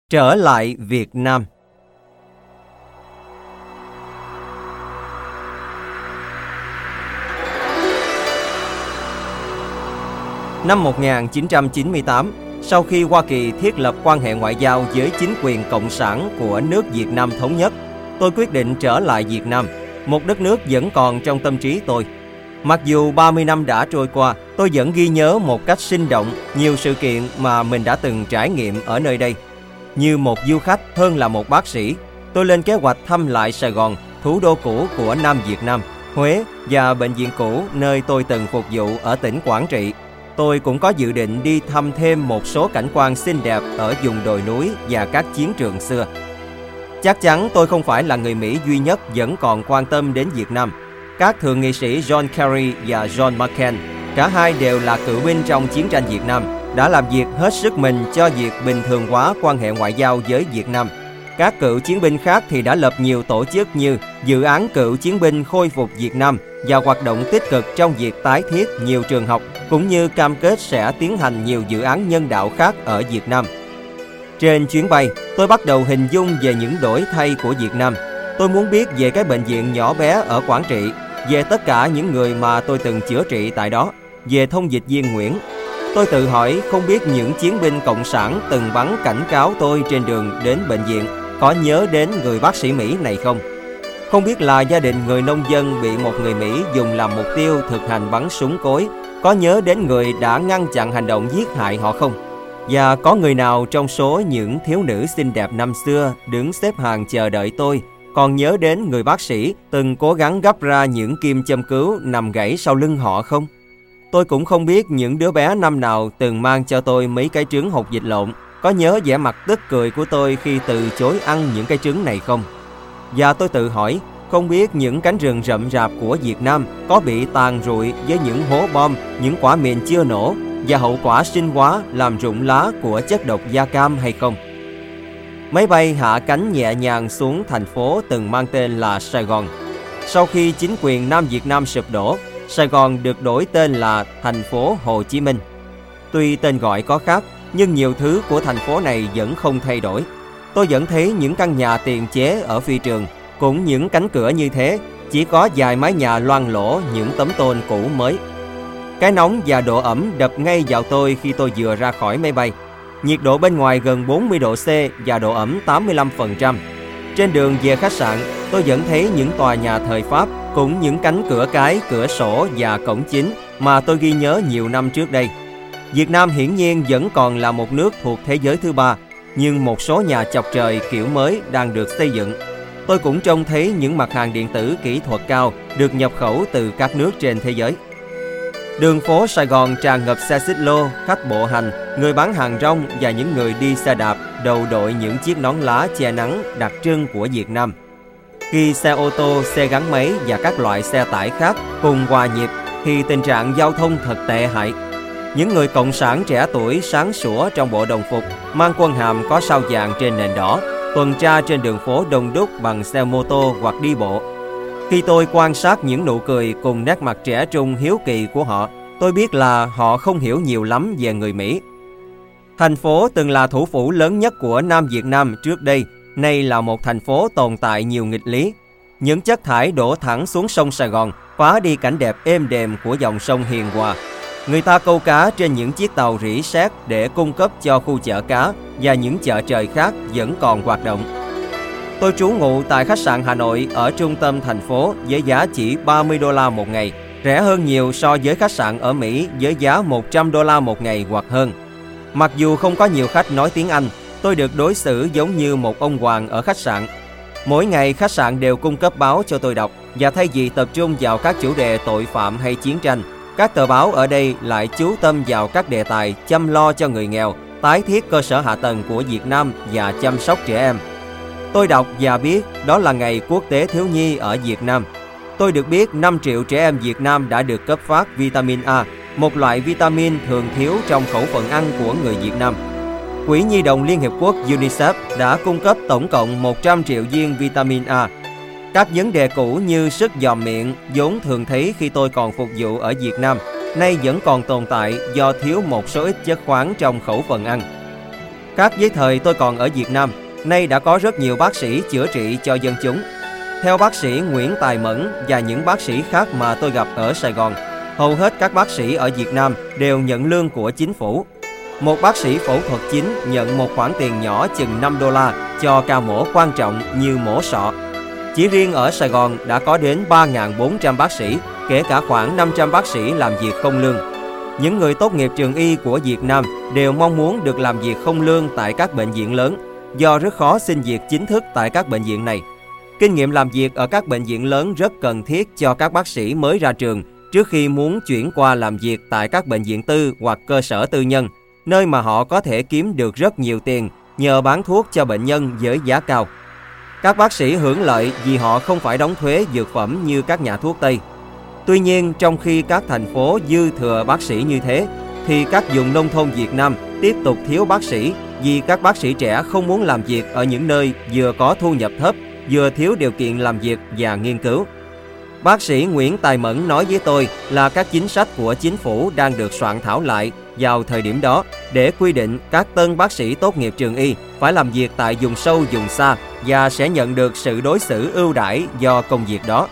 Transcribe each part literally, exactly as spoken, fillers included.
Trở lại Việt Nam. Năm một nghìn chín trăm chín mươi tám, sau khi Hoa Kỳ thiết lập quan hệ ngoại giao với chính quyền cộng sản của nước Việt Nam thống nhất, tôi quyết định trở lại Việt Nam, một đất nước vẫn còn trong tâm trí tôi. Mặc dù ba mươi năm đã trôi qua, tôi vẫn ghi nhớ một cách sinh động nhiều sự kiện mà mình đã từng trải nghiệm ở nơi đây. Như một du khách hơn là một bác sĩ, tôi lên kế hoạch thăm lại Sài Gòn, thủ đô cũ của Nam Việt Nam, Huế và bệnh viện cũ nơi tôi từng phục vụ ở tỉnh Quảng Trị. Tôi cũng có dự định đi thăm thêm một số cảnh quan xinh đẹp ở vùng đồi núi và các chiến trường xưa. Chắc chắn tôi không phải là người Mỹ duy nhất vẫn còn quan tâm đến Việt Nam. Các thượng nghị sĩ John Kerry và John McCain, cả hai đều là cựu binh trong chiến tranh Việt Nam, đã làm việc hết sức mình cho việc bình thường hóa quan hệ ngoại giao với Việt Nam. Các cựu chiến binh khác thì đã lập nhiều tổ chức như Dự án Cựu chiến binh khôi phục Việt Nam và hoạt động tích cực trong việc tái thiết nhiều trường học, cũng như cam kết sẽ tiến hành nhiều dự án nhân đạo khác ở Việt Nam. Trên chuyến bay, tôi bắt đầu hình dung về những đổi thay của Việt Nam. Tôi muốn biết về cái bệnh viện nhỏ bé ở Quảng Trị, về tất cả những người mà tôi từng chữa trị tại đó, về thông dịch viên Nguyễn. Tôi tự hỏi không biết những chiến binh cộng sản từng bắn cảnh cáo tôi trên đường đến bệnh viện có nhớ đến người bác sĩ Mỹ này không? Không biết là gia đình người nông dân bị một người Mỹ dùng làm mục tiêu thực hành bắn súng cối có nhớ đến người đã ngăn chặn hành động giết hại họ không? Và có người nào trong số những thiếu nữ xinh đẹp năm xưa đứng xếp hàng chờ đợi tôi còn nhớ đến người bác sĩ từng cố gắng gắp ra những kim châm cứu nằm gãy sau lưng họ không? Tôi cũng không biết những đứa bé năm nào từng mang cho tôi mấy cái trứng hột vịt lộn có nhớ vẻ mặt tức cười của tôi khi từ chối ăn những cái trứng này không? Và tôi tự hỏi, không biết những cánh rừng rậm rạp của Việt Nam có bị tàn rụi với những hố bom, những quả mìn chưa nổ và hậu quả sinh hóa làm rụng lá của chất độc da cam hay không? Máy bay hạ cánh nhẹ nhàng xuống thành phố từng mang tên là Sài Gòn. Sau khi chính quyền Nam Việt Nam sụp đổ, Sài Gòn được đổi tên là thành phố Hồ Chí Minh. Tuy tên gọi có khác, nhưng nhiều thứ của thành phố này vẫn không thay đổi. Tôi vẫn thấy những căn nhà tiền chế ở phi trường, cũng những cánh cửa như thế, chỉ có vài mái nhà loang lổ những tấm tôn cũ mới. Cái nóng và độ ẩm đập ngay vào tôi khi tôi vừa ra khỏi máy bay. Nhiệt độ bên ngoài gần bốn mươi độ C và độ ẩm tám mươi lăm phần trăm. Trên đường về khách sạn, tôi vẫn thấy những tòa nhà thời Pháp, cũng những cánh cửa cái, cửa sổ và cổng chính mà tôi ghi nhớ nhiều năm trước đây. Việt Nam hiển nhiên vẫn còn là một nước thuộc thế giới thứ ba, nhưng một số nhà chọc trời kiểu mới đang được xây dựng. Tôi cũng trông thấy những mặt hàng điện tử kỹ thuật cao được nhập khẩu từ các nước trên thế giới. Đường phố Sài Gòn tràn ngập xe xích lô, khách bộ hành, người bán hàng rong và những người đi xe đạp đầu đội những chiếc nón lá che nắng đặc trưng của Việt Nam. Khi xe ô tô, xe gắn máy và các loại xe tải khác cùng hòa nhịp thì tình trạng giao thông thật tệ hại. Những người cộng sản trẻ tuổi sáng sủa trong bộ đồng phục, mang quân hàm có sao vàng trên nền đỏ, tuần tra trên đường phố đông đúc bằng xe mô tô hoặc đi bộ. Khi tôi quan sát những nụ cười cùng nét mặt trẻ trung hiếu kỳ của họ, tôi biết là họ không hiểu nhiều lắm về người Mỹ. Thành phố từng là thủ phủ lớn nhất của Nam Việt Nam trước đây, nay là một thành phố tồn tại nhiều nghịch lý. Những chất thải đổ thẳng xuống sông Sài Gòn, phá đi cảnh đẹp êm đềm của dòng sông Hiền Hòa. Người ta câu cá trên những chiếc tàu rỉ sét để cung cấp cho khu chợ cá và những chợ trời khác vẫn còn hoạt động. Tôi trú ngụ tại khách sạn Hà Nội ở trung tâm thành phố với giá chỉ ba mươi đô la một ngày, rẻ hơn nhiều so với khách sạn ở Mỹ với giá một trăm đô la một ngày hoặc hơn. Mặc dù không có nhiều khách nói tiếng Anh, tôi được đối xử giống như một ông hoàng ở khách sạn. Mỗi ngày khách sạn đều cung cấp báo cho tôi đọc, và thay vì tập trung vào các chủ đề tội phạm hay chiến tranh, các tờ báo ở đây lại chú tâm vào các đề tài chăm lo cho người nghèo, tái thiết cơ sở hạ tầng của Việt Nam và chăm sóc trẻ em. Tôi đọc và biết đó là ngày quốc tế thiếu nhi ở Việt Nam. Tôi được biết năm triệu trẻ em Việt Nam đã được cấp phát vitamin A, một loại vitamin thường thiếu trong khẩu phần ăn của người Việt Nam. Quỹ Nhi đồng Liên Hiệp Quốc UNICEF đã cung cấp tổng cộng một trăm triệu viên vitamin A. Các vấn đề cũ như sức giòm miệng vốn thường thấy khi tôi còn phục vụ ở Việt Nam, nay vẫn còn tồn tại do thiếu một số ít chất khoáng trong khẩu phần ăn. Khác với thời tôi còn ở Việt Nam, nay đã có rất nhiều bác sĩ chữa trị cho dân chúng. Theo bác sĩ Nguyễn Tài Mẫn và những bác sĩ khác mà tôi gặp ở Sài Gòn, hầu hết các bác sĩ ở Việt Nam đều nhận lương của chính phủ. Một bác sĩ phẫu thuật chính nhận một khoản tiền nhỏ chừng năm đô la cho ca mổ quan trọng như mổ sọ. Chỉ riêng ở Sài Gòn đã có đến ba nghìn bốn trăm bác sĩ, kể cả khoảng năm trăm bác sĩ làm việc không lương. Những người tốt nghiệp trường y của Việt Nam đều mong muốn được làm việc không lương tại các bệnh viện lớn, do rất khó xin việc chính thức tại các bệnh viện này. Kinh nghiệm làm việc ở các bệnh viện lớn rất cần thiết cho các bác sĩ mới ra trường trước khi muốn chuyển qua làm việc tại các bệnh viện tư hoặc cơ sở tư nhân, nơi mà họ có thể kiếm được rất nhiều tiền nhờ bán thuốc cho bệnh nhân với giá cao. Các bác sĩ hưởng lợi vì họ không phải đóng thuế dược phẩm như các nhà thuốc Tây. Tuy nhiên, trong khi các thành phố dư thừa bác sĩ như thế, thì các vùng nông thôn Việt Nam tiếp tục thiếu bác sĩ vì các bác sĩ trẻ không muốn làm việc ở những nơi vừa có thu nhập thấp, vừa thiếu điều kiện làm việc và nghiên cứu. Bác sĩ Nguyễn Tài Mẫn nói với tôi là các chính sách của chính phủ đang được soạn thảo lại vào thời điểm đó để quy định các tân bác sĩ tốt nghiệp trường y phải làm việc tại vùng sâu vùng xa và sẽ nhận được sự đối xử ưu đãi do công việc đó.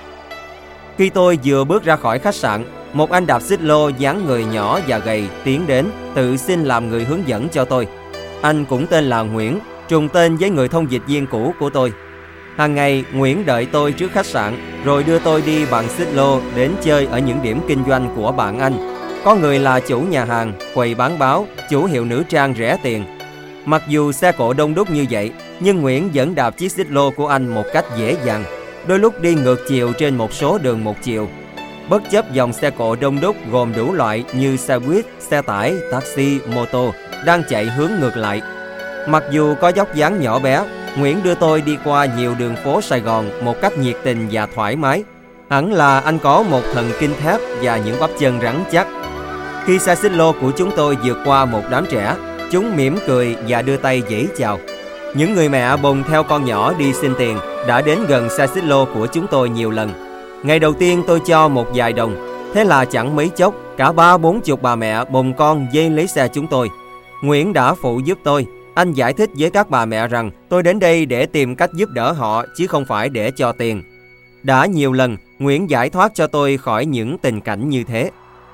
Khi tôi vừa bước ra khỏi khách sạn, một anh đạp xích lô dáng người nhỏ và gầy tiến đến tự xin làm người hướng dẫn cho tôi. Anh cũng tên là Nguyễn, trùng tên với người thông dịch viên cũ của tôi. Hàng ngày, Nguyễn đợi tôi trước khách sạn, rồi đưa tôi đi bằng xích lô đến chơi ở những điểm kinh doanh của bạn anh. Có người là chủ nhà hàng, quầy bán báo, chủ hiệu nữ trang rẻ tiền. Mặc dù xe cộ đông đúc như vậy, nhưng Nguyễn vẫn đạp chiếc xích lô của anh một cách dễ dàng, đôi lúc đi ngược chiều trên một số đường một chiều. Bất chấp dòng xe cộ đông đúc gồm đủ loại như xe buýt, xe tải, taxi, mô tô đang chạy hướng ngược lại. Mặc dù có dốc dáng nhỏ bé, Nguyễn đưa tôi đi qua nhiều đường phố Sài Gòn một cách nhiệt tình và thoải mái. Hẳn là anh có một thần kinh thép và những bắp chân rắn chắc. Khi xe xích lô của chúng tôi vượt qua một đám trẻ, chúng mỉm cười và đưa tay vẫy chào. Những người mẹ bồng theo con nhỏ đi xin tiền đã đến gần xe xích lô của chúng tôi nhiều lần. Ngày đầu tiên tôi cho một vài đồng, thế là chẳng mấy chốc cả ba bốn chục bà mẹ bồng con dây lấy xe chúng tôi. Nguyễn đã phụ giúp tôi. Anh giải thích với các bà mẹ rằng tôi đến đây để tìm cách giúp đỡ họ chứ không phải để cho tiền. Đã nhiều lần, Nguyễn giải thoát cho tôi khỏi những tình cảnh như thế.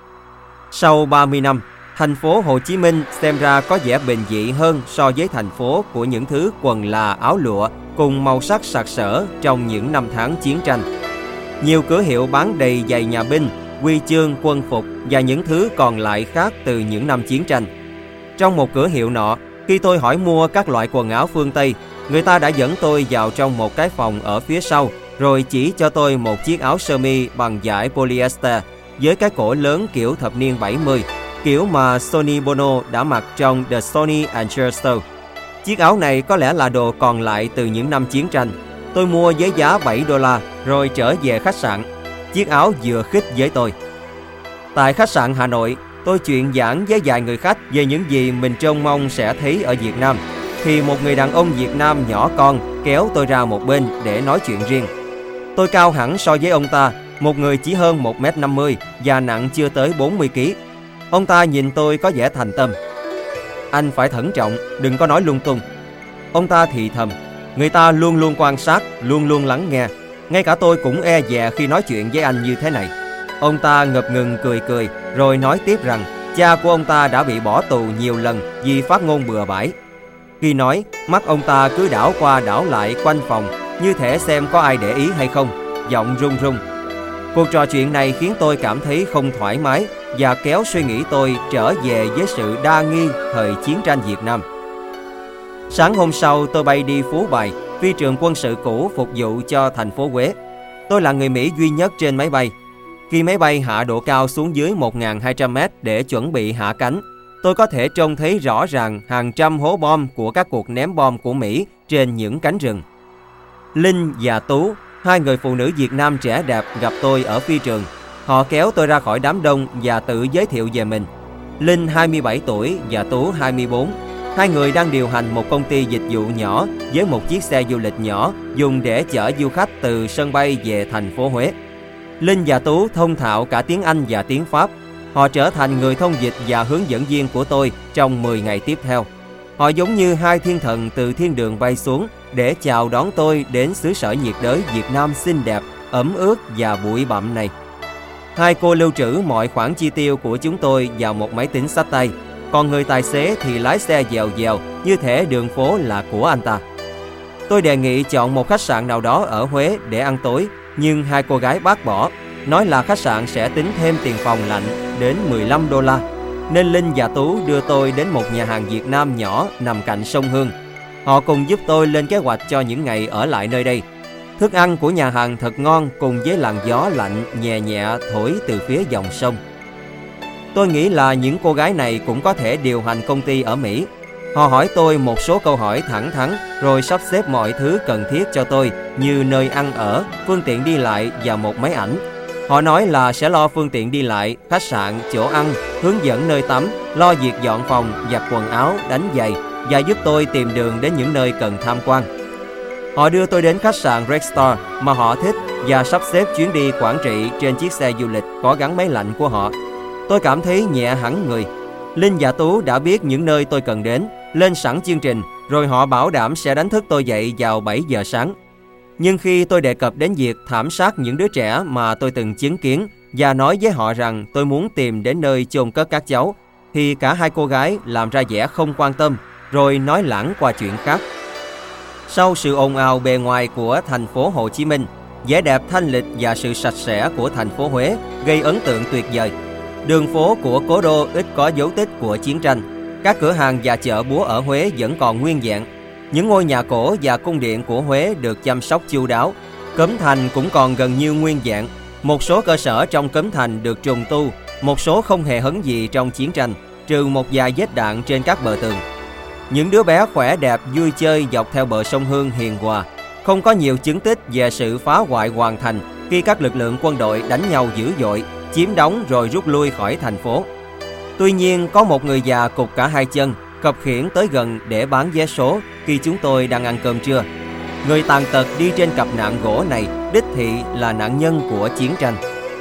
Sau ba mươi năm, thành phố Hồ Chí Minh xem ra có vẻ bình dị hơn so với thành phố của những thứ quần là áo lụa cùng màu sắc sặc sỡ trong những năm tháng chiến tranh. Nhiều cửa hiệu bán đầy giày nhà binh, huy chương, quân phục và những thứ còn lại khác từ những năm chiến tranh. Trong một cửa hiệu nọ, khi tôi hỏi mua các loại quần áo phương Tây, người ta đã dẫn tôi vào trong một cái phòng ở phía sau, rồi chỉ cho tôi một chiếc áo sơ mi bằng vải polyester với cái cổ lớn kiểu thập niên bảy mươi, kiểu mà Sonny Bono đã mặc trong The Sonny and Cher Show. Chiếc áo này có lẽ là đồ còn lại từ những năm chiến tranh. Tôi mua với giá bảy đô la rồi trở về khách sạn. Chiếc áo vừa khít với tôi. Tại khách sạn Hà Nội, tôi chuyện giảng với vài người khách về những gì mình trông mong sẽ thấy ở Việt Nam, thì một người đàn ông Việt Nam nhỏ con kéo tôi ra một bên để nói chuyện riêng. Tôi cao hẳn so với ông ta, một người chỉ hơn một mét năm mươi và nặng chưa tới bốn mươi ki lô gam. Ông ta nhìn tôi có vẻ thành tâm. Anh phải thận trọng, đừng có nói lung tung. Ông ta thì thầm, người ta luôn luôn quan sát, luôn luôn lắng nghe. Ngay cả tôi cũng e dè khi nói chuyện với anh như thế này. Ông ta ngập ngừng cười cười, rồi nói tiếp rằng cha của ông ta đã bị bỏ tù nhiều lần vì phát ngôn bừa bãi. Khi nói, mắt ông ta cứ đảo qua đảo lại quanh phòng, như thể xem có ai để ý hay không, giọng run run. Cuộc trò chuyện này khiến tôi cảm thấy không thoải mái và kéo suy nghĩ tôi trở về với sự đa nghi thời chiến tranh Việt Nam. Sáng hôm sau tôi bay đi Phú Bài, phi trường quân sự cũ phục vụ cho thành phố Huế. Tôi là người Mỹ duy nhất trên máy bay. Khi máy bay hạ độ cao xuống dưới một nghìn hai trăm mét để chuẩn bị hạ cánh, tôi có thể trông thấy rõ ràng hàng trăm hố bom của các cuộc ném bom của Mỹ trên những cánh rừng. Linh và Tú, hai người phụ nữ Việt Nam trẻ đẹp gặp tôi ở phi trường. Họ kéo tôi ra khỏi đám đông và tự giới thiệu về mình. Linh hai mươi bảy tuổi và Tú hai mươi bốn. Hai người đang điều hành một công ty dịch vụ nhỏ với một chiếc xe du lịch nhỏ dùng để chở du khách từ sân bay về thành phố Huế. Linh và Tú thông thạo cả tiếng Anh và tiếng Pháp. Họ trở thành người thông dịch và hướng dẫn viên của tôi trong mười ngày tiếp theo. Họ giống như hai thiên thần từ thiên đường bay xuống để chào đón tôi đến xứ sở nhiệt đới Việt Nam xinh đẹp, ẩm ướt và bụi bặm này. Hai cô lưu trữ mọi khoản chi tiêu của chúng tôi vào một máy tính xách tay, còn người tài xế thì lái xe dèo dèo như thể đường phố là của anh ta. Tôi đề nghị chọn một khách sạn nào đó ở Huế để ăn tối, nhưng hai cô gái bác bỏ, nói là khách sạn sẽ tính thêm tiền phòng lạnh đến mười lăm đô la. Nên Linh và Tú đưa tôi đến một nhà hàng Việt Nam nhỏ nằm cạnh sông Hương. Họ cùng giúp tôi lên kế hoạch cho những ngày ở lại nơi đây. Thức ăn của nhà hàng thật ngon cùng với làn gió lạnh nhẹ nhẹ thổi từ phía dòng sông. Tôi nghĩ là những cô gái này cũng có thể điều hành công ty ở Mỹ. Họ hỏi tôi một số câu hỏi thẳng thắn rồi sắp xếp mọi thứ cần thiết cho tôi như nơi ăn ở, phương tiện đi lại và một máy ảnh. Họ nói là sẽ lo phương tiện đi lại, khách sạn, chỗ ăn, hướng dẫn nơi tắm, lo việc dọn phòng, giặt quần áo, đánh giày và giúp tôi tìm đường đến những nơi cần tham quan. Họ đưa tôi đến khách sạn Red Star mà họ thích và sắp xếp chuyến đi Quảng Trị trên chiếc xe du lịch có gắn máy lạnh của họ. Tôi cảm thấy nhẹ hẳn người. Linh và Tú đã biết những nơi tôi cần đến, lên sẵn chương trình, rồi họ bảo đảm sẽ đánh thức tôi dậy vào bảy giờ sáng. Nhưng khi tôi đề cập đến việc thảm sát những đứa trẻ mà tôi từng chứng kiến và nói với họ rằng tôi muốn tìm đến nơi chôn cất các cháu, thì cả hai cô gái làm ra vẻ không quan tâm, rồi nói lãng qua chuyện khác. Sau sự ồn ào bề ngoài của thành phố Hồ Chí Minh, vẻ đẹp thanh lịch và sự sạch sẽ của thành phố Huế gây ấn tượng tuyệt vời. Đường phố của cố đô ít có dấu tích của chiến tranh. Các cửa hàng và chợ búa ở Huế vẫn còn nguyên vẹn. Những ngôi nhà cổ và cung điện của Huế được chăm sóc chu đáo. Cấm Thành cũng còn gần như nguyên vẹn. Một số cơ sở trong Cấm Thành được trùng tu, một số không hề hấn gì trong chiến tranh, trừ một vài vết đạn trên các bờ tường. Những đứa bé khỏe đẹp vui chơi dọc theo bờ sông Hương hiền hòa. Không có nhiều chứng tích về sự phá hoại hoàn thành khi các lực lượng quân đội đánh nhau dữ dội, chiếm đóng rồi rút lui khỏi thành phố. Tuy nhiên, có một người già cụt cả hai chân, khập khiễng tới gần để bán vé số khi chúng tôi đang ăn cơm trưa. Người tàn tật đi trên cặp nạn gỗ này đích thị là nạn nhân của chiến tranh.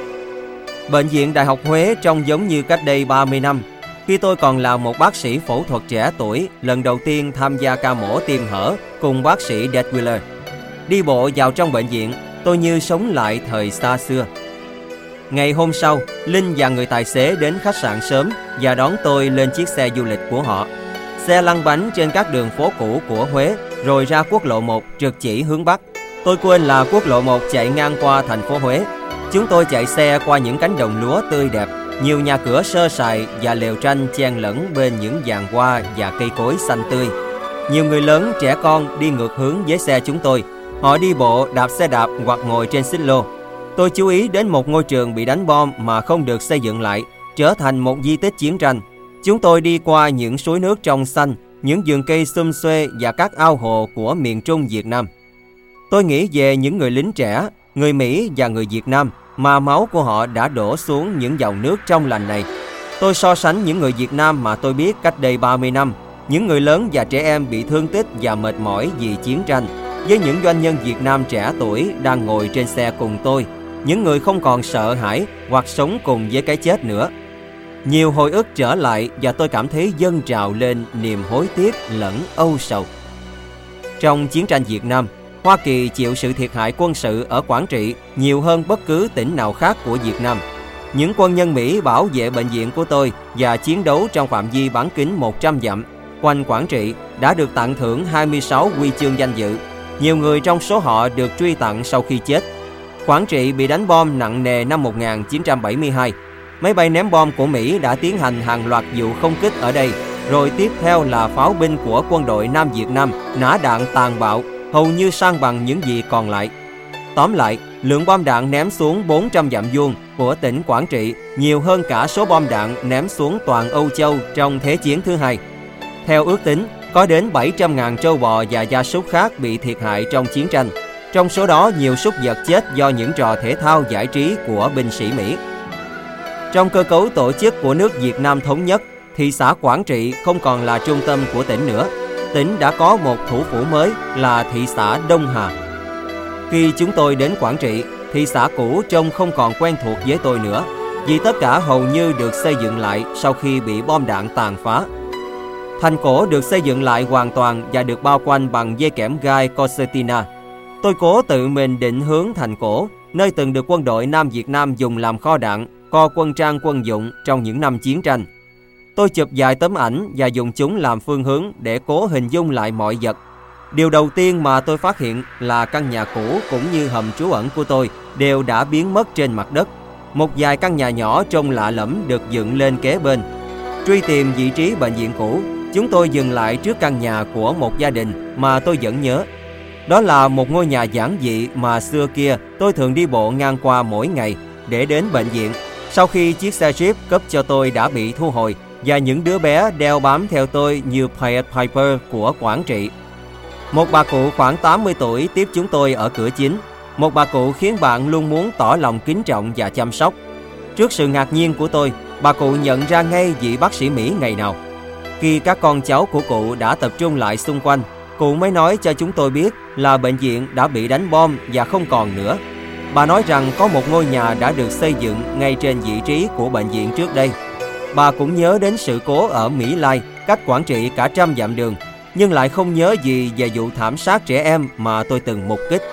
Bệnh viện Đại học Huế trông giống như cách đây ba mươi năm, khi tôi còn là một bác sĩ phẫu thuật trẻ tuổi, lần đầu tiên tham gia ca mổ tim hở cùng bác sĩ Detwiller. Đi bộ vào trong bệnh viện, tôi như sống lại thời xa xưa. Ngày hôm sau, Linh và người tài xế đến khách sạn sớm và đón tôi lên chiếc xe du lịch của họ. Xe lăn bánh trên các đường phố cũ của Huế, rồi ra quốc lộ một trực chỉ hướng Bắc. Tôi quên là quốc lộ một chạy ngang qua thành phố Huế. Chúng tôi chạy xe qua những cánh đồng lúa tươi đẹp, nhiều nhà cửa sơ sài và lều tranh chen lẫn bên những giàn hoa và cây cối xanh tươi. Nhiều người lớn, trẻ con đi ngược hướng với xe chúng tôi. Họ đi bộ, đạp xe đạp hoặc ngồi trên xích lô. Tôi chú ý đến một ngôi trường bị đánh bom mà không được xây dựng lại, trở thành một di tích chiến tranh. Chúng tôi đi qua những suối nước trong xanh, những vườn cây xum xuê và các ao hồ của miền Trung Việt Nam. Tôi nghĩ về những người lính trẻ, người Mỹ và người Việt Nam mà máu của họ đã đổ xuống những dòng nước trong lành này. Tôi so sánh những người Việt Nam mà tôi biết cách đây ba mươi năm, những người lớn và trẻ em bị thương tích và mệt mỏi vì chiến tranh, với những doanh nhân Việt Nam trẻ tuổi đang ngồi trên xe cùng tôi, những người không còn sợ hãi hoặc sống cùng với cái chết nữa. Nhiều hồi ức trở lại và tôi cảm thấy dâng trào lên niềm hối tiếc lẫn âu sầu. Trong chiến tranh Việt Nam, Hoa Kỳ chịu sự thiệt hại quân sự ở Quảng Trị nhiều hơn bất cứ tỉnh nào khác của Việt Nam. Những quân nhân Mỹ bảo vệ bệnh viện của tôi và chiến đấu trong phạm vi bán kính một trăm dặm quanh Quảng Trị đã được tặng thưởng hai mươi sáu huy chương danh dự. Nhiều người trong số họ được truy tặng sau khi chết. Quảng Trị bị đánh bom nặng nề năm một nghìn chín trăm bảy mươi hai. Máy bay ném bom của Mỹ đã tiến hành hàng loạt vụ không kích ở đây, rồi tiếp theo là pháo binh của quân đội Nam Việt Nam nã đạn tàn bạo, hầu như san bằng những gì còn lại. Tóm lại, lượng bom đạn ném xuống bốn trăm dặm vuông của tỉnh Quảng Trị nhiều hơn cả số bom đạn ném xuống toàn Âu Châu trong Thế chiến thứ hai. Theo ước tính, có đến bảy trăm nghìn trâu bò và gia súc khác bị thiệt hại trong chiến tranh. Trong số đó, nhiều súc vật chết do những trò thể thao giải trí của binh sĩ Mỹ. Trong cơ cấu tổ chức của nước Việt Nam thống nhất, thị xã Quảng Trị không còn là trung tâm của tỉnh nữa. Tỉnh đã có một thủ phủ mới là thị xã Đông Hà. Khi chúng tôi đến Quảng Trị, thị xã cũ trông không còn quen thuộc với tôi nữa, vì tất cả hầu như được xây dựng lại sau khi bị bom đạn tàn phá. Thành cổ được xây dựng lại hoàn toàn và được bao quanh bằng dây kẽm gai concertina. Tôi cố tự mình định hướng thành cổ, nơi từng được quân đội Nam Việt Nam dùng làm kho đạn, kho quân trang quân dụng trong những năm chiến tranh. Tôi chụp vài tấm ảnh và dùng chúng làm phương hướng để cố hình dung lại mọi vật. Điều đầu tiên mà tôi phát hiện là căn nhà cũ cũng như hầm trú ẩn của tôi đều đã biến mất trên mặt đất. Một vài căn nhà nhỏ trông lạ lẫm được dựng lên kế bên. Truy tìm vị trí bệnh viện cũ, chúng tôi dừng lại trước căn nhà của một gia đình mà tôi vẫn nhớ. Đó là một ngôi nhà giản dị mà xưa kia tôi thường đi bộ ngang qua mỗi ngày để đến bệnh viện, sau khi chiếc xe Jeep cấp cho tôi đã bị thu hồi và những đứa bé đeo bám theo tôi như Pied Piper của Quảng Trị. Một bà cụ khoảng tám mươi tuổi tiếp chúng tôi ở cửa chính. Một bà cụ khiến bạn luôn muốn tỏ lòng kính trọng và chăm sóc. Trước sự ngạc nhiên của tôi, bà cụ nhận ra ngay vị bác sĩ Mỹ ngày nào. Khi các con cháu của cụ đã tập trung lại xung quanh, cụ mới nói cho chúng tôi biết là bệnh viện đã bị đánh bom và không còn nữa. Bà nói rằng có một ngôi nhà đã được xây dựng ngay trên vị trí của bệnh viện trước đây. Bà cũng nhớ đến sự cố ở Mỹ Lai, cách Quảng Trị cả trăm dặm đường, nhưng lại không nhớ gì về vụ thảm sát trẻ em mà tôi từng mục kích.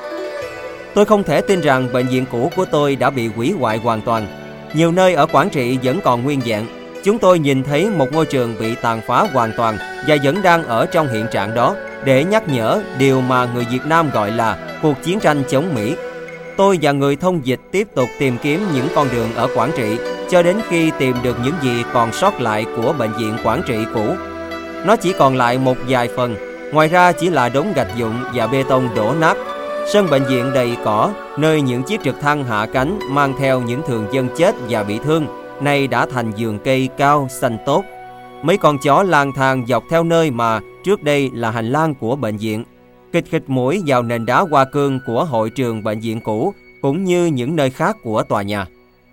Tôi không thể tin rằng bệnh viện cũ của tôi đã bị hủy hoại hoàn toàn. Nhiều nơi ở Quảng Trị vẫn còn nguyên vẹn. Chúng tôi nhìn thấy một ngôi trường bị tàn phá hoàn toàn và vẫn đang ở trong hiện trạng đó để nhắc nhở điều mà người Việt Nam gọi là cuộc chiến tranh chống Mỹ. Tôi và người thông dịch tiếp tục tìm kiếm những con đường ở Quảng Trị cho đến khi tìm được những gì còn sót lại của bệnh viện Quảng Trị cũ. Nó chỉ còn lại một vài phần, ngoài ra chỉ là đống gạch vụn và bê tông đổ nát. Sân bệnh viện đầy cỏ, nơi những chiếc trực thăng hạ cánh mang theo những thường dân chết và bị thương, nay đã thành vườn cây cao xanh tốt. Mấy con chó lang thang dọc theo nơi mà trước đây là hành lang của bệnh viện, khịt khịt mũi vào nền đá hoa cương của hội trường bệnh viện cũ, cũng như những nơi khác của tòa nhà.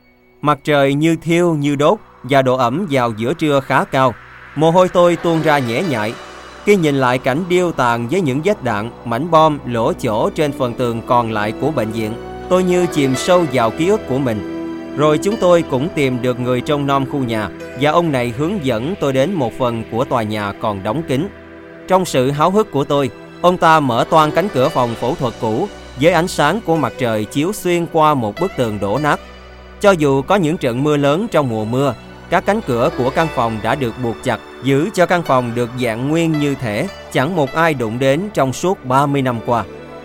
Mặt trời như thiêu như đốt và độ ẩm vào giữa trưa khá cao. Mồ hôi tôi tuôn ra nhễ nhại. Khi nhìn lại cảnh điêu tàn với những vết đạn, mảnh bom lỗ chỗ trên phần tường còn lại của bệnh viện, tôi như chìm sâu vào ký ức của mình. Rồi chúng tôi cũng tìm được người trông nom khu nhà và ông này hướng dẫn tôi đến một phần của tòa nhà còn đóng kín. Trong sự háo hức của tôi, ông ta mở toang cánh cửa phòng phẫu thuật cũ với ánh sáng của mặt trời chiếu xuyên qua một bức tường đổ nát. Cho dù có những trận mưa lớn trong mùa mưa, các cánh cửa của căn phòng đã được buộc chặt, giữ cho căn phòng được dạng nguyên như thể chẳng một ai đụng đến trong suốt ba mươi năm qua.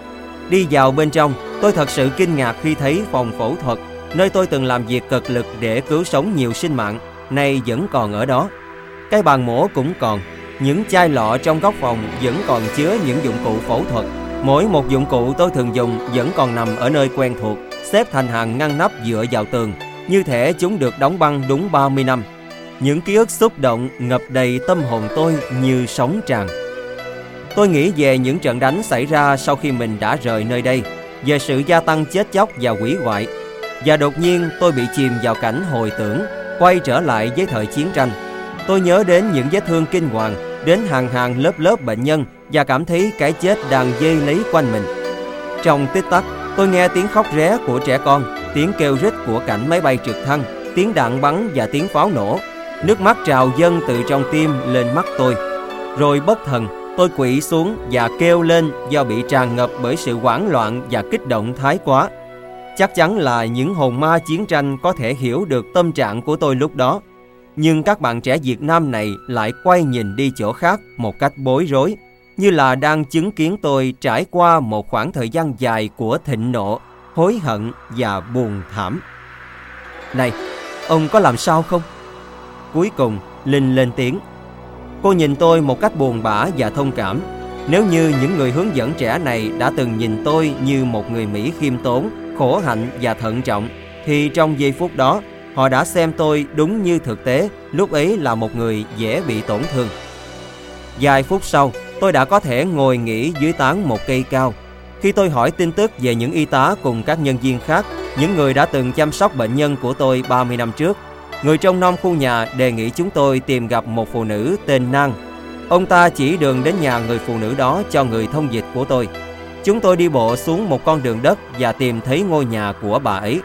Đi vào bên trong, tôi thật sự kinh ngạc khi thấy phòng phẫu thuật, nơi tôi từng làm việc cực lực để cứu sống nhiều sinh mạng, nay vẫn còn ở đó. Cái bàn mổ cũng còn, những chai lọ trong góc phòng vẫn còn chứa những dụng cụ phẫu thuật. Mỗi một dụng cụ tôi thường dùng vẫn còn nằm ở nơi quen thuộc, xếp thành hàng ngăn nắp dựa vào tường, như thể chúng được đóng băng đúng ba mươi năm. Những ký ức xúc động ngập đầy tâm hồn tôi như sóng tràn. Tôi nghĩ về những trận đánh xảy ra sau khi mình đã rời nơi đây, về sự gia tăng chết chóc và hủy hoại. Và đột nhiên tôi bị chìm vào cảnh hồi tưởng, quay trở lại với thời chiến tranh. Tôi nhớ đến những vết thương kinh hoàng, đến hàng hàng lớp lớp bệnh nhân và cảm thấy cái chết đang dây lấy quanh mình. Trong tích tắc, tôi nghe tiếng khóc ré của trẻ con, tiếng kêu rít của cảnh máy bay trực thăng, tiếng đạn bắn và tiếng pháo nổ. Nước mắt trào dâng từ trong tim lên mắt tôi. Rồi bất thần, tôi quỵ xuống và kêu lên do bị tràn ngập bởi sự hoảng loạn và kích động thái quá. Chắc chắn là những hồn ma chiến tranh có thể hiểu được tâm trạng của tôi lúc đó. Nhưng các bạn trẻ Việt Nam này lại quay nhìn đi chỗ khác một cách bối rối, như là đang chứng kiến tôi trải qua một khoảng thời gian dài của thịnh nộ, hối hận và buồn thảm. Này, ông có làm sao không? Cuối cùng, Linh lên tiếng. Cô nhìn tôi một cách buồn bã và thông cảm. Nếu như những người hướng dẫn trẻ này đã từng nhìn tôi như một người Mỹ khiêm tốn, khổ hạnh và thận trọng, thì trong giây phút đó, họ đã xem tôi đúng như thực tế lúc ấy là một người dễ bị tổn thương. Vài phút sau, tôi đã có thể ngồi nghỉ dưới tán một cây cao. Khi tôi hỏi tin tức về những y tá cùng các nhân viên khác, những người đã từng chăm sóc bệnh nhân của tôi ba mươi năm trước, người trông nom khu nhà đề nghị chúng tôi tìm gặp một phụ nữ tên Nang. Ông ta chỉ đường đến nhà người phụ nữ đó cho người thông dịch của tôi. Chúng tôi đi bộ xuống một con đường đất và tìm thấy ngôi nhà của bà ấy.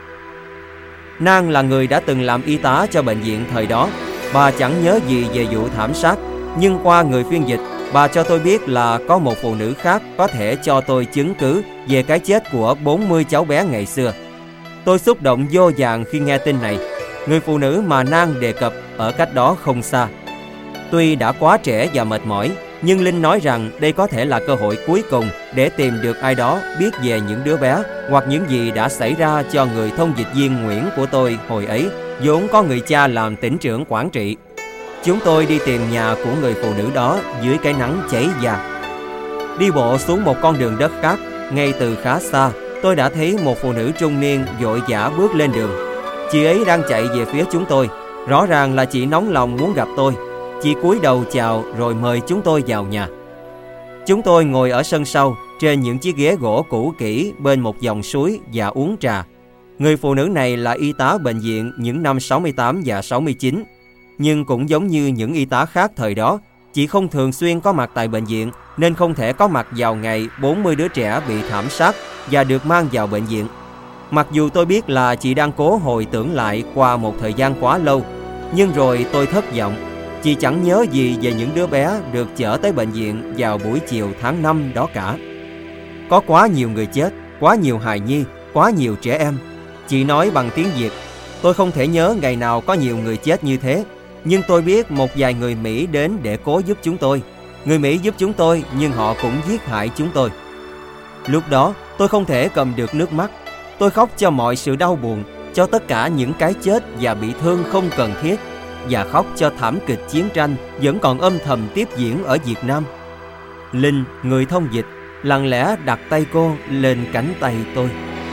Nang là người đã từng làm y tá cho bệnh viện thời đó. Bà chẳng nhớ gì về vụ thảm sát, Nhưng qua người phiên dịch, bà cho tôi biết là có một phụ nữ khác có thể cho tôi chứng cứ về cái chết của bốn mươi cháu bé ngày xưa. Tôi xúc động vô vàn khi nghe tin này. Người phụ nữ mà Nan đề cập ở cách đó không xa. Tuy đã quá trẻ và mệt mỏi, nhưng Linh nói rằng đây có thể là cơ hội cuối cùng để tìm được ai đó biết về những đứa bé hoặc những gì đã xảy ra cho người thông dịch viên Nguyễn của tôi hồi ấy, vốn có người cha làm tỉnh trưởng Quảng Trị. Chúng tôi đi tìm nhà của người phụ nữ đó dưới cái nắng cháy da. Đi bộ xuống một con đường đất khác, ngay từ khá xa, tôi đã thấy một phụ nữ trung niên vội vã bước lên đường. Chị ấy đang chạy về phía chúng tôi. Rõ ràng là chị nóng lòng muốn gặp tôi. Chị cúi đầu chào rồi mời chúng tôi vào nhà. Chúng tôi ngồi ở sân sau trên những chiếc ghế gỗ cũ kỹ bên một dòng suối và uống trà. Người phụ nữ này là y tá bệnh viện những năm sáu mươi tám và sáu mươi chín. Nhưng cũng giống như những y tá khác thời đó, chị không thường xuyên có mặt tại bệnh viện nên không thể có mặt vào ngày bốn mươi đứa trẻ bị thảm sát và được mang vào bệnh viện. Mặc dù tôi biết là chị đang cố hồi tưởng lại qua một thời gian quá lâu, nhưng rồi tôi thất vọng. Chị chẳng nhớ gì về những đứa bé được chở tới bệnh viện vào buổi chiều tháng năm đó cả. Có quá nhiều người chết, quá nhiều hài nhi, quá nhiều trẻ em. Chị nói bằng tiếng Việt. Tôi không thể nhớ ngày nào có nhiều người chết như thế, nhưng tôi biết một vài người Mỹ đến để cố giúp chúng tôi. Người Mỹ giúp chúng tôi, nhưng họ cũng giết hại chúng tôi. Lúc đó, tôi không thể cầm được nước mắt. Tôi khóc cho mọi sự đau buồn, cho tất cả những cái chết và bị thương không cần thiết, và khóc cho thảm kịch chiến tranh vẫn còn âm thầm tiếp diễn ở Việt Nam. Linh, người thông dịch, lặng lẽ đặt tay cô lên cánh tay tôi.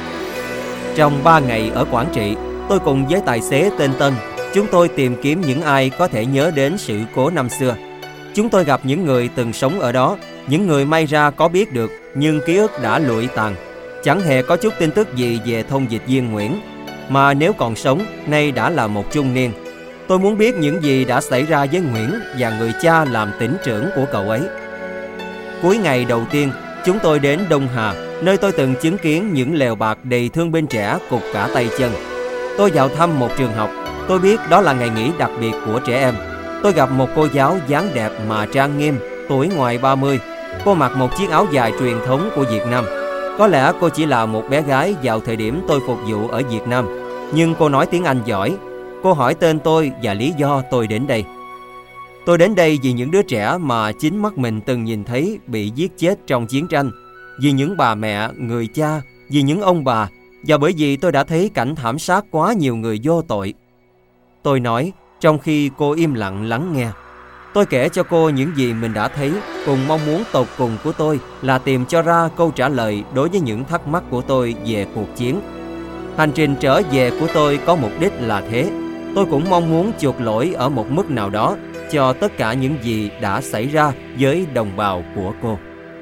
Trong ba ngày ở Quảng Trị, tôi cùng với tài xế tên Tân, chúng tôi tìm kiếm những ai có thể nhớ đến sự cố năm xưa. Chúng tôi gặp những người từng sống ở đó, những người may ra có biết được, nhưng ký ức đã lụi tàn. Chẳng hề có chút tin tức gì về thông dịch viên Nguyễn, mà nếu còn sống, nay đã là một trung niên. Tôi muốn biết những gì đã xảy ra với Nguyễn và người cha làm tỉnh trưởng của cậu ấy. Cuối ngày đầu tiên, chúng tôi đến Đông Hà, nơi tôi từng chứng kiến những lều bạt đầy thương binh trẻ cụt cả tay chân. Tôi vào thăm một trường học. Tôi biết đó là ngày nghỉ đặc biệt của trẻ em. Tôi gặp một cô giáo dáng đẹp mà trang nghiêm, tuổi ngoài ba mươi. Cô mặc một chiếc áo dài truyền thống của Việt Nam. Có lẽ cô chỉ là một bé gái vào thời điểm tôi phục vụ ở Việt Nam, nhưng cô nói tiếng Anh giỏi. Cô hỏi tên tôi và lý do tôi đến đây. Tôi đến đây vì những đứa trẻ mà chính mắt mình từng nhìn thấy bị giết chết trong chiến tranh, vì những bà mẹ, người cha, vì những ông bà, và bởi vì tôi đã thấy cảnh thảm sát quá nhiều người vô tội. Tôi nói, trong khi cô im lặng lắng nghe. Tôi kể cho cô những gì mình đã thấy, cùng mong muốn tột cùng của tôi là tìm cho ra câu trả lời đối với những thắc mắc của tôi về cuộc chiến. Hành trình trở về của tôi có mục đích là thế. Tôi cũng mong muốn chuộc lỗi ở một mức nào đó cho tất cả những gì đã xảy ra với đồng bào của cô.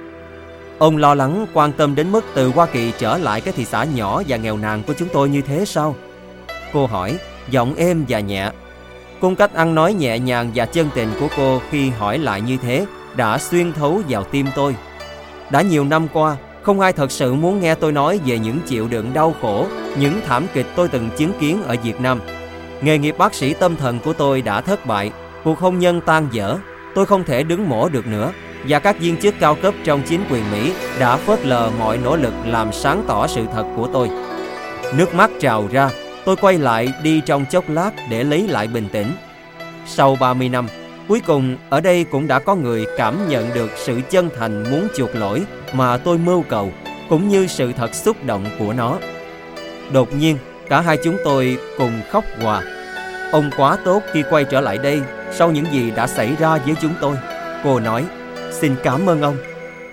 Ông lo lắng quan tâm đến mức từ Hoa Kỳ trở lại cái thị xã nhỏ và nghèo nàn của chúng tôi như thế sao? Cô hỏi, giọng êm và nhẹ. Cung cách ăn nói nhẹ nhàng và chân tình của cô khi hỏi lại như thế đã xuyên thấu vào tim tôi. Đã nhiều năm qua, không ai thật sự muốn nghe tôi nói về những chịu đựng đau khổ, những thảm kịch tôi từng chứng kiến ở Việt Nam. Nghề nghiệp bác sĩ tâm thần của tôi đã thất bại, cuộc hôn nhân tan vỡ, tôi không thể đứng mổ được nữa, và các viên chức cao cấp trong chính quyền Mỹ đã phớt lờ mọi nỗ lực làm sáng tỏ sự thật của tôi. Nước mắt trào ra, tôi quay lại đi trong chốc lát để lấy lại bình tĩnh. Sau ba mươi năm, cuối cùng ở đây cũng đã có người cảm nhận được sự chân thành muốn chuộc lỗi mà tôi mưu cầu, cũng như sự thật xúc động của nó. Đột nhiên, cả hai chúng tôi cùng khóc hòa. Ông quá tốt khi quay trở lại đây sau những gì đã xảy ra với chúng tôi. Cô nói, xin cảm ơn ông.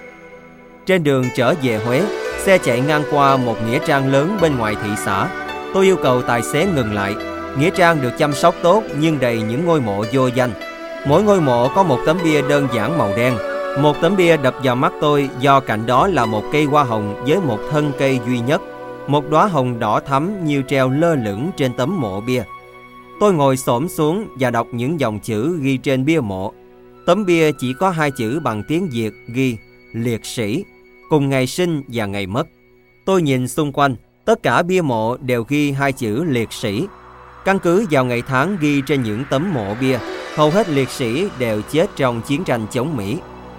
Trên đường trở về Huế, xe chạy ngang qua một nghĩa trang lớn bên ngoài thị xã. Tôi yêu cầu tài xế ngừng lại. Nghĩa trang được chăm sóc tốt nhưng đầy những ngôi mộ vô danh. Mỗi ngôi mộ có một tấm bia đơn giản màu đen. Một tấm bia đập vào mắt tôi do cạnh đó là một cây hoa hồng với một thân cây duy nhất. Một đóa hồng đỏ thắm như treo lơ lửng trên tấm mộ bia. Tôi ngồi xổm xuống và đọc những dòng chữ ghi trên bia mộ. Tấm bia chỉ có hai chữ bằng tiếng Việt ghi liệt sĩ, cùng ngày sinh và ngày mất. Tôi nhìn xung quanh, tất cả bia mộ đều ghi hai chữ liệt sĩ. Căn cứ vào ngày tháng ghi trên những tấm mộ bia, hầu hết liệt sĩ đều chết trong chiến tranh chống Mỹ.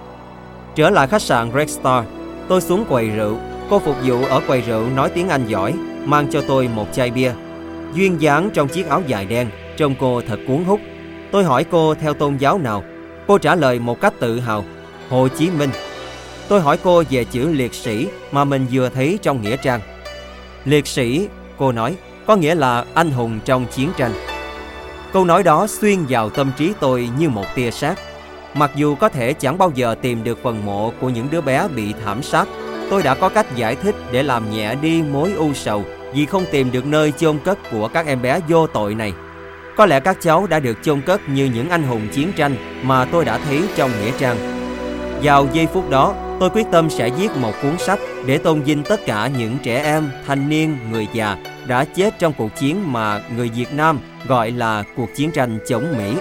Trở lại khách sạn Red Star, tôi xuống quầy rượu. Cô phục vụ ở quầy rượu nói tiếng Anh giỏi, mang cho tôi một chai bia. Duyên dáng trong chiếc áo dài đen, trông cô thật cuốn hút. Tôi hỏi cô theo tôn giáo nào. Cô trả lời một cách tự hào: Hồ Chí Minh. Tôi hỏi cô về chữ liệt sĩ mà mình vừa thấy trong nghĩa trang. Liệt sĩ, cô nói, có nghĩa là anh hùng trong chiến tranh. Câu nói đó xuyên vào tâm trí tôi như một tia sét. Mặc dù có thể chẳng bao giờ tìm được phần mộ của những đứa bé bị thảm sát, tôi đã có cách giải thích để làm nhẹ đi mối ưu sầu vì không tìm được nơi chôn cất của các em bé vô tội này. Có lẽ các cháu đã được chôn cất như những anh hùng chiến tranh mà tôi đã thấy trong nghĩa trang. Vào giây phút đó, tôi quyết tâm sẽ viết một cuốn sách để tôn vinh tất cả những trẻ em, thanh niên, người già đã chết trong cuộc chiến mà người Việt Nam gọi là cuộc chiến tranh chống Mỹ.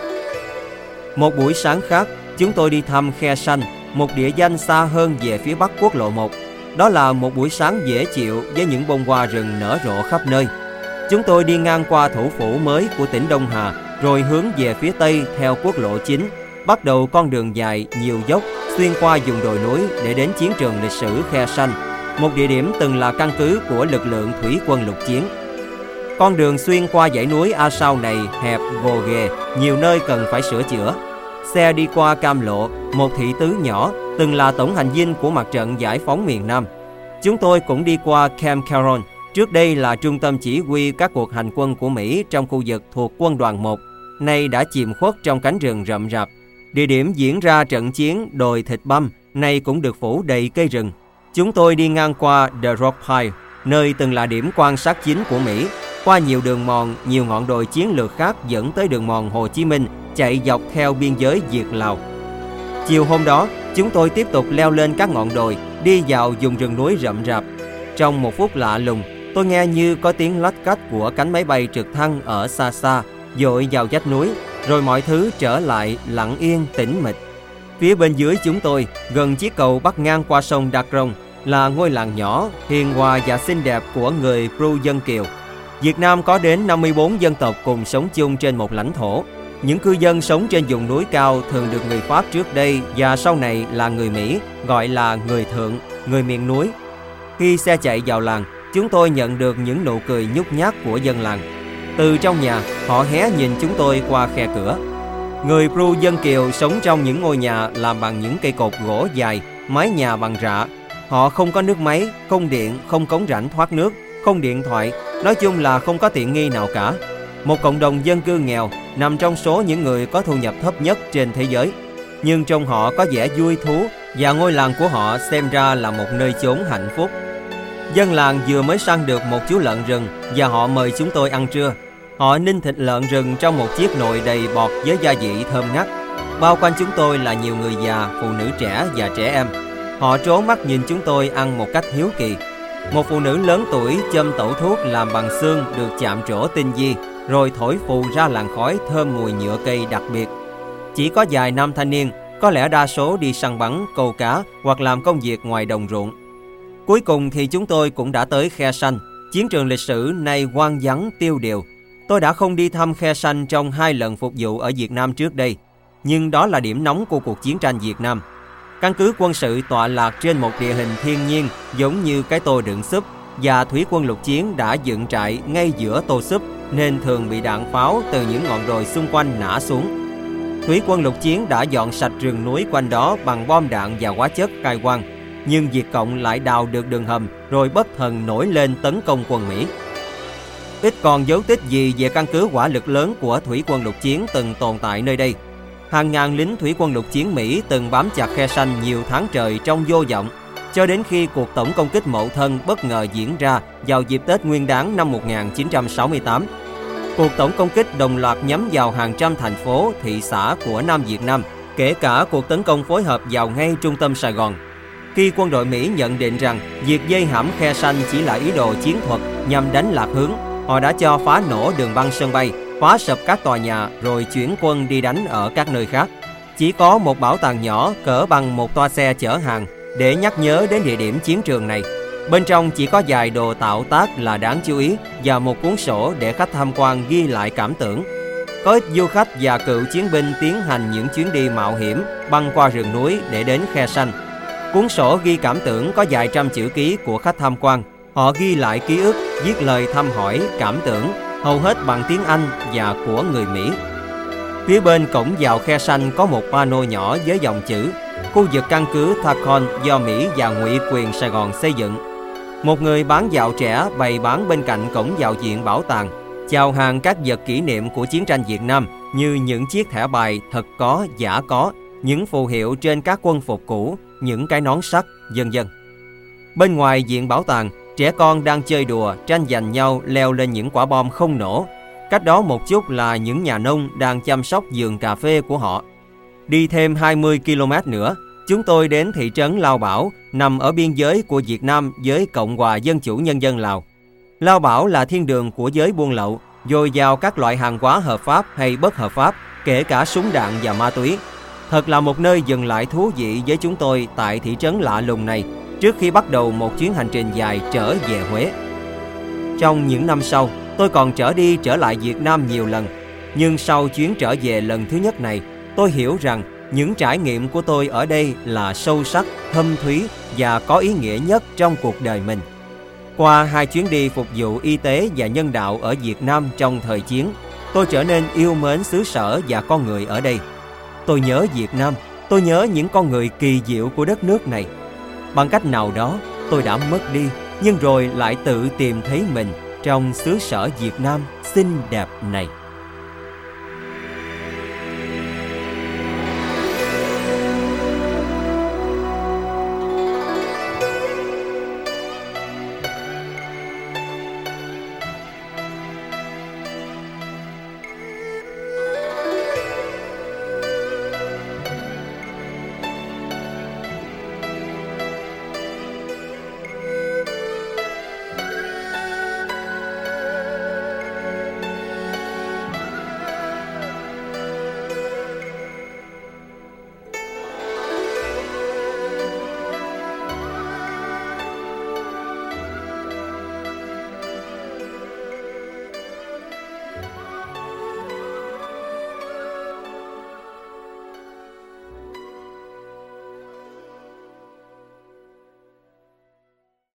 Một buổi sáng khác, chúng tôi đi thăm Khe Sanh, một địa danh xa hơn về phía bắc quốc lộ một. Đó là một buổi sáng dễ chịu với những bông hoa rừng nở rộ khắp nơi. Chúng tôi đi ngang qua thủ phủ mới của tỉnh Đông Hà, rồi hướng về phía tây theo quốc lộ chín, bắt đầu con đường dài nhiều dốc xuyên qua vùng đồi núi để đến chiến trường lịch sử Khe Sanh, một địa điểm từng là căn cứ của lực lượng thủy quân lục chiến. Con đường xuyên qua dãy núi A Sao này hẹp gồ ghề, nhiều nơi cần phải sửa chữa. Xe đi qua Cam Lộ, một thị tứ nhỏ, từng là tổng hành dinh của mặt trận giải phóng miền Nam. Chúng tôi cũng đi qua Camp Carroll, trước đây là trung tâm chỉ huy các cuộc hành quân của Mỹ trong khu vực thuộc quân đoàn một, nay đã chìm khuất trong cánh rừng rậm rạp. Địa điểm diễn ra trận chiến đồi Thịt Băm, nay cũng được phủ đầy cây rừng. Chúng tôi đi ngang qua The Rock Pile, nơi từng là điểm quan sát chính của Mỹ, qua nhiều đường mòn, nhiều ngọn đồi chiến lược khác dẫn tới đường mòn Hồ Chí Minh chạy dọc theo biên giới Việt-Lào. Chiều hôm đó, chúng tôi tiếp tục leo lên các ngọn đồi, đi vào vùng rừng núi rậm rạp. Trong một phút lạ lùng, tôi nghe như có tiếng lách cách của cánh máy bay trực thăng ở xa xa, dội vào vách núi, rồi mọi thứ trở lại lặng yên tĩnh mịch. Phía bên dưới chúng tôi, gần chiếc cầu bắc ngang qua sông Đắk Rông, là ngôi làng nhỏ, hiền hòa và xinh đẹp của người Pru Dân Kiều. Việt Nam có đến năm mươi bốn dân tộc cùng sống chung trên một lãnh thổ. Những cư dân sống trên vùng núi cao thường được người Pháp trước đây và sau này là người Mỹ gọi là người thượng, người miền núi. Khi xe chạy vào làng, chúng tôi nhận được những nụ cười nhút nhát của dân làng. Từ trong nhà, họ hé nhìn chúng tôi qua khe cửa. Người Pru Dân Kiều sống trong những ngôi nhà làm bằng những cây cột gỗ dài, mái nhà bằng rạ. Họ không có nước máy, không điện, không cống rãnh thoát nước, không điện thoại, nói chung là không có tiện nghi nào cả. Một cộng đồng dân cư nghèo, nằm trong số những người có thu nhập thấp nhất trên thế giới. Nhưng trong họ có vẻ vui thú và ngôi làng của họ xem ra là một nơi chốn hạnh phúc. Dân làng vừa mới săn được một chú lợn rừng và họ mời chúng tôi ăn trưa. Họ ninh thịt lợn rừng trong một chiếc nồi đầy bọt với gia vị thơm ngắt. Bao quanh chúng tôi là nhiều người già, phụ nữ trẻ và trẻ em. Họ trố mắt nhìn chúng tôi ăn một cách hiếu kỳ. Một phụ nữ lớn tuổi châm tẩu thuốc làm bằng xương được chạm trổ tinh vi, rồi thổi phù ra làn khói thơm mùi nhựa cây đặc biệt. Chỉ có vài nam thanh niên, có lẽ đa số đi săn bắn, câu cá hoặc làm công việc ngoài đồng ruộng. Cuối cùng thì chúng tôi cũng đã tới Khe Sanh, chiến trường lịch sử nay hoang vắng tiêu điều. Tôi đã không đi thăm Khe Sanh trong hai lần phục vụ ở Việt Nam trước đây, nhưng đó là điểm nóng của cuộc chiến tranh Việt Nam. Căn cứ quân sự tọa lạc trên một địa hình thiên nhiên giống như cái tô đựng súp, và thủy quân lục chiến đã dựng trại ngay giữa tô súp nên thường bị đạn pháo từ những ngọn đồi xung quanh nã xuống. Thủy quân lục chiến đã dọn sạch rừng núi quanh đó bằng bom đạn và hóa chất khai quang, nhưng Việt Cộng lại đào được đường hầm rồi bất thần nổi lên tấn công quân Mỹ. Ít còn dấu tích gì về căn cứ hỏa lực lớn của thủy quân lục chiến từng tồn tại nơi đây. Hàng ngàn lính thủy quân lục chiến Mỹ từng bám chặt Khe Sanh nhiều tháng trời trong vô vọng, cho đến khi cuộc tổng công kích Mậu Thân bất ngờ diễn ra vào dịp Tết Nguyên đán năm một nghìn chín trăm sáu mươi tám. Cuộc tổng công kích đồng loạt nhắm vào hàng trăm thành phố, thị xã của Nam Việt Nam, kể cả cuộc tấn công phối hợp vào ngay trung tâm Sài Gòn. Khi quân đội Mỹ nhận định rằng việc vây hãm Khe Sanh chỉ là ý đồ chiến thuật nhằm đánh lạc hướng, họ đã cho phá nổ đường băng sân bay, phá sập các tòa nhà rồi chuyển quân đi đánh ở các nơi khác. Chỉ có một bảo tàng nhỏ cỡ bằng một toa xe chở hàng để nhắc nhớ đến địa điểm chiến trường này. Bên trong chỉ có vài đồ tạo tác là đáng chú ý và một cuốn sổ để khách tham quan ghi lại cảm tưởng. có ít du khách và cựu chiến binh tiến hành những chuyến đi mạo hiểm băng qua rừng núi để đến Khe Sanh. Cuốn sổ ghi cảm tưởng có vài trăm chữ ký của khách tham quan. Họ ghi lại ký ức, viết lời thăm hỏi, cảm tưởng, hầu hết bằng tiếng Anh và của người Mỹ. Phía bên cổng vào Khe Sanh có một pano nhỏ với dòng chữ: khu vực căn cứ Thakon do Mỹ và Ngụy quyền Sài Gòn xây dựng. Một người bán dạo trẻ bày bán bên cạnh cổng vào viện bảo tàng, chào hàng các vật kỷ niệm của chiến tranh Việt Nam như những chiếc thẻ bài thật có, giả có, những phù hiệu trên các quân phục cũ, những cái nón sắt, vân vân. Bên ngoài viện bảo tàng, trẻ con đang chơi đùa, tranh giành nhau leo lên những quả bom không nổ. Cách đó một chút là những nhà nông đang chăm sóc vườn cà phê của họ. Đi thêm hai mươi ki lô mét nữa, chúng tôi đến thị trấn Lao Bảo, nằm ở biên giới của Việt Nam với Cộng hòa Dân chủ Nhân dân Lào. Lao Bảo là thiên đường của giới buôn lậu, dồi dào các loại hàng hóa hợp pháp hay bất hợp pháp, kể cả súng đạn và ma túy. Thật là một nơi dừng lại thú vị với chúng tôi tại thị trấn lạ lùng này, trước khi bắt đầu một chuyến hành trình dài trở về Huế. Trong những năm sau, tôi còn trở đi trở lại Việt Nam nhiều lần. Nhưng sau chuyến trở về lần thứ nhất này, tôi hiểu rằng những trải nghiệm của tôi ở đây là sâu sắc, thâm thúy và có ý nghĩa nhất trong cuộc đời mình. Qua hai chuyến đi phục vụ y tế và nhân đạo ở Việt Nam trong thời chiến, tôi trở nên yêu mến xứ sở và con người ở đây. Tôi nhớ Việt Nam, tôi nhớ những con người kỳ diệu của đất nước này. Bằng cách nào đó, tôi đã mất đi, nhưng rồi lại tự tìm thấy mình trong xứ sở Việt Nam xinh đẹp này.